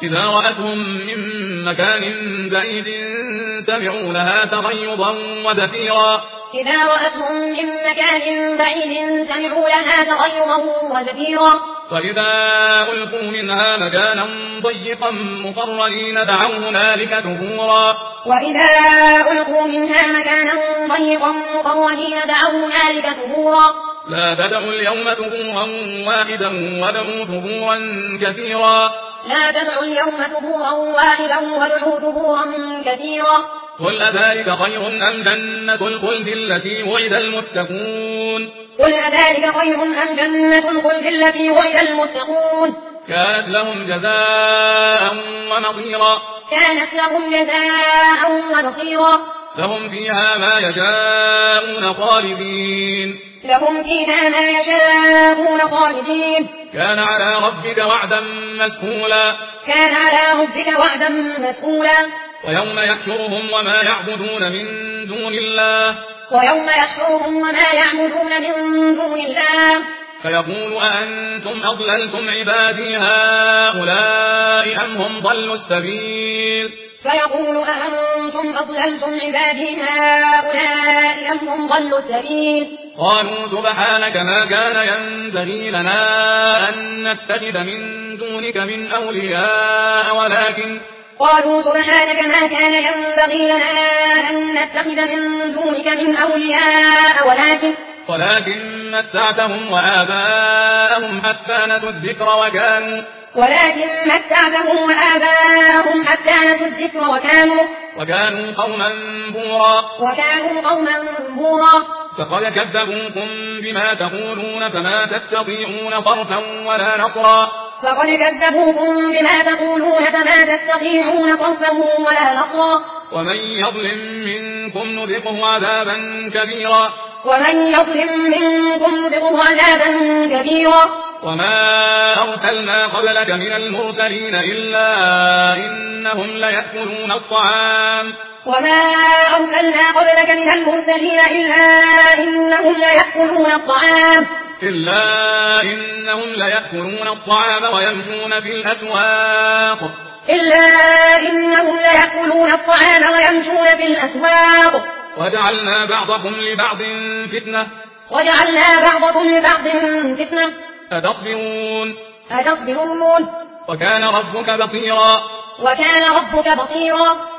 إذا رأتهم من مكان بعيد سمعوا لها تغيظا وزفيرا إذا رأتهم من مكان بعيد سمعوا لها تغيظا وزفيرا وإذا ألقوا منها مكانا ضيقا مقرنين دعوا هنالك ثبورا وإذا ألقوا منها مكانا ضيقا مقرنين دعوا هنالك ثبورا لا تدعوا اليوم ثبورا واحدا وادعوا ثبورا كثيرا لا تدعوا اليوم ثبورا واحدا وادعوا ثبورا كثيرا قل أذلك خير أم جنة الخلد التي وعد المتقون قل أذلك خير أم جنة الخلد التي وعد المتقون كانت لهم جزاء ومصيرا كانت لهم جزاء ومصيرا لهم فيها ما يشاءون خالدين لهم فيها ما يشاءون خالدين كان على ربك وعدا مسئولا كان على ربك وعدا مسئولا ويوم يحشرهم وما يعبدون من دون الله ويوم يحشرهم وما يعبدون من دون الله فيقول أأنتم أضللتم عبادي هؤلاء أم هم ضلوا السبيل فيقول أأنتم أضللتم عبادي هؤلاء أم هم ضلوا السبيل قالوا سبحانك ما كان ينبغي لنا أن نتخذ من دونك من أولياء قالوا سبحانك ما كان ينبغي لنا أن نتخذ من دونك من أولياء ولكن متعتهم وآباءهم حتى نسوا الذكر وكانوا قوما بورا فقد كذبوكم بما تقولون فما تستطيعون صرفا ولا نصرا ومن يظلم منكم نذقه عذابا كبيرا وما أرسلنا قبلك من المرسلين إلا إنهم ليأكلون الطعام ويمشون في الأسواق وجعلنا بعضكم لبعض فتنة أتصبرون وكان ربك بصيرا